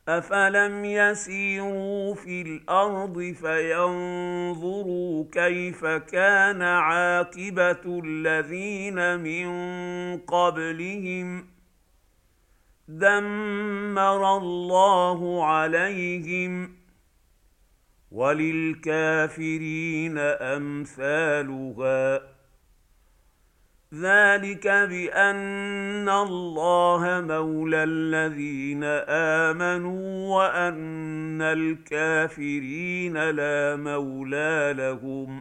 أفلم يسيروا في الأرض فينظروا كيف كان عاقبة الذين من قبلهم دمر الله عليهم وللكافرين أمثالها ذلك بأن الله مولى الذين آمنوا وأن الكافرين لا مولى لهم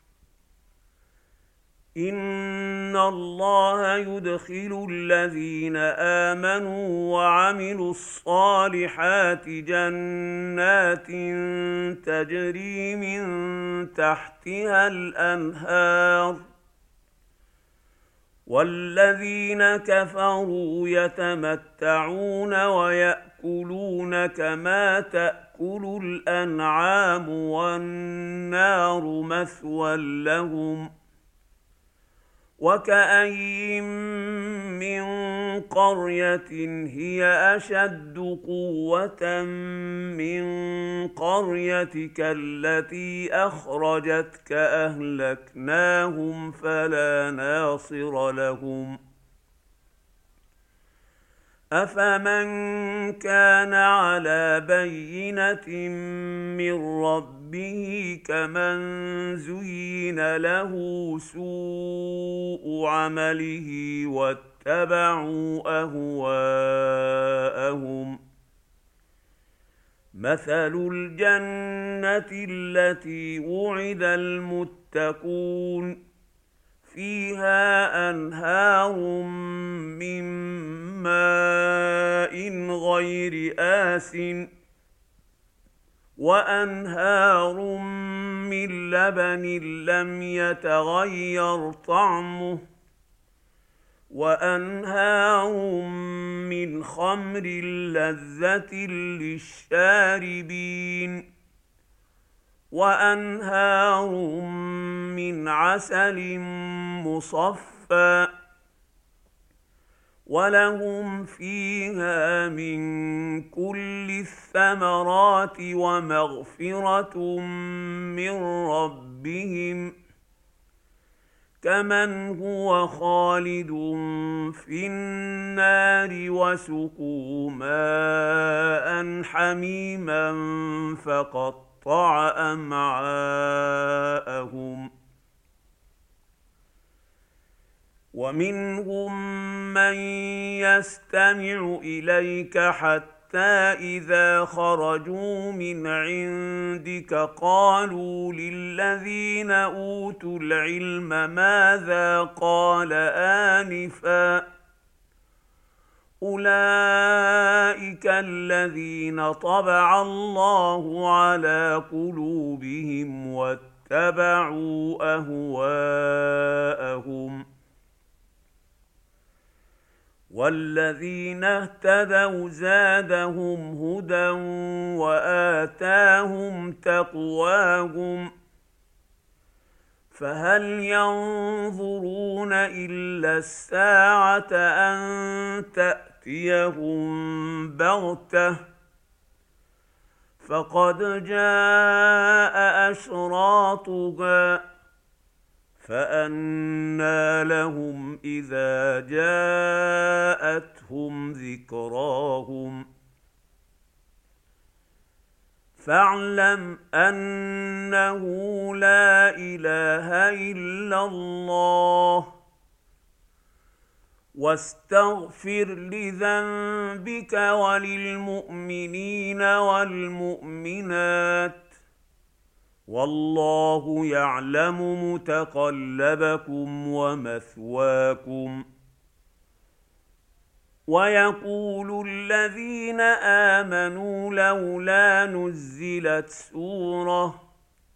إن الله يدخل الذين آمنوا وعملوا الصالحات جنات تجري من تحتها الأنهار والذين كفروا يتمتعون ويأكلون كما تأكل الأنعام والنار مثوى لهم وكأين من قرية هي أشد قوة من قريتك التي أخرجتك أهلكناهم فلا ناصر لهم أفمن كان على بينة من ربه كمن زين له سوء عمله واتبعوا أهواءهم مثل الجنة التي وعد المتقون فيها أنهار من ماء غير آسٍ وأنهار من لبن لم يتغير طعمه وأنهار من خمر لذة للشاربين وأنهار من عسل مصفى ولهم فيها من كل الثمرات ومغفرة من ربهم كمن هو خالد في النار وسقوا ماء حميما فقطع أمعاءهم ومنهم من يستمع إليك حتى إذا خرجوا من عندك قالوا للذين أوتوا العلم ماذا قال آنفا أولئك الذين طبع الله على قلوبهم واتبعوا أهواءهم والذين اهتدوا زادهم هدى وآتاهم تقواهم فهل ينظرون إلا الساعة أن تأتيهم بغتة فقد جاء أشراطها فأنى لهم إذا جاءتهم ذكراهم فاعلم أنه لا إله إلا الله واستغفر لذنبك وللمؤمنين والمؤمنات والله يعلم متقلبكم ومثواكم ويقول الذين آمنوا لولا نزلت سورة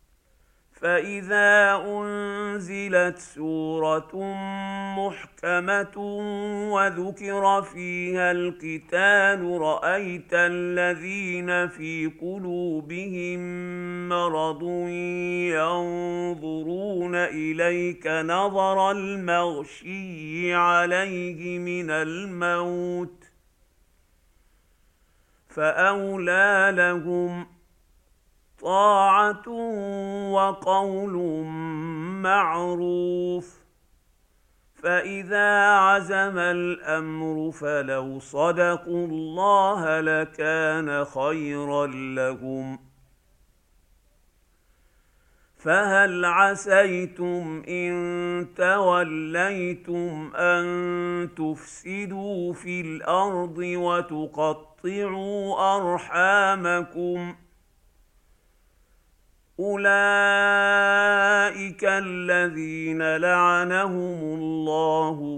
فإذا أنزلت سورة محكمة وذكر فيها القتال رأيت الذين في قلوبهم مرض ينظرون إليك نظر المغشي عليه من الموت فأولى لهم طاعة وقول معروف. فإذا عزم الأمر فلو صدقوا الله لكان خيرا لهم. فهل عسيتم إن توليتم أن تفسدوا في الأرض وتقطعوا أرحامكم؟ أولئك الذين لعنهم الله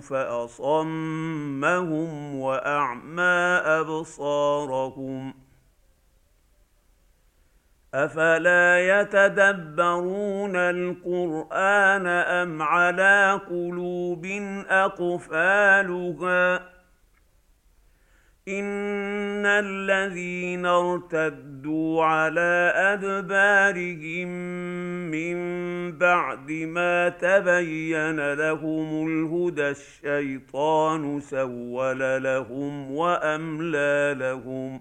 فأصمهم وأعمى أبصارهم. أفلا يتدبرون القرآن أم على قلوب أقفالها؟ إن الذين ارتدوا على أدبارهم من بعد ما تبين لهم الهدى الشيطان سول لهم وأملى لهم.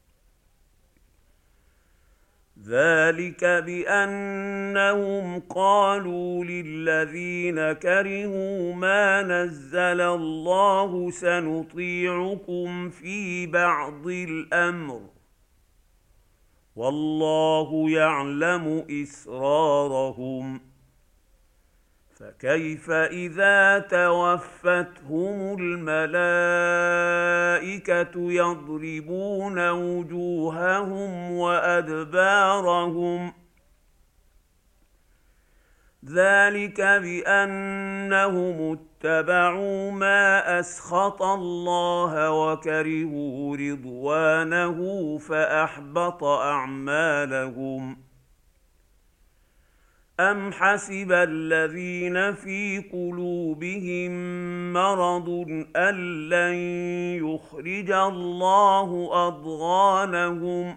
ذلك بأنهم قالوا للذين كرهوا ما نزل الله سنطيعكم في بعض الأمر والله يعلم إسرارهم. فكيف إذا توفتهم الملائكة يضربون وجوههم وأدبارهم؟ ذلك بأنهم اتبعوا ما أسخط الله وكرهوا رضوانه فأحبط أعمالهم. أم حسب الذين في قلوبهم مرض أن لن يخرج الله أضغانهم؟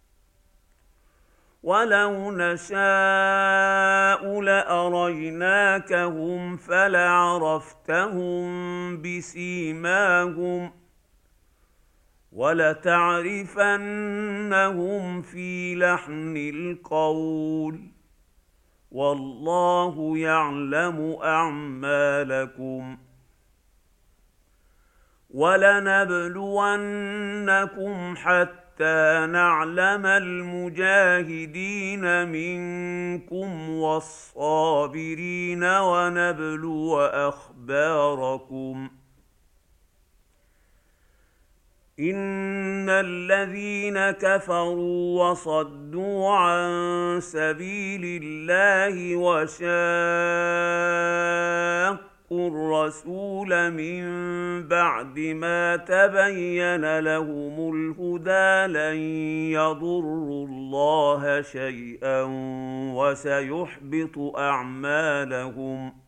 ولو نشاء لأريناكهم فلعرفتهم بسيماهم ولتعرفنهم في لحن القول والله يعلم أعمالكم. ولنبلونكم حتى نعلم المجاهدين منكم والصابرين ونبلو أخباركم. إن الذين كفروا وصدوا عن سبيل الله وشاقوا الرسول من بعد ما تبين لهم الهدى لن يضروا الله شيئا وسيحبط أعمالهم.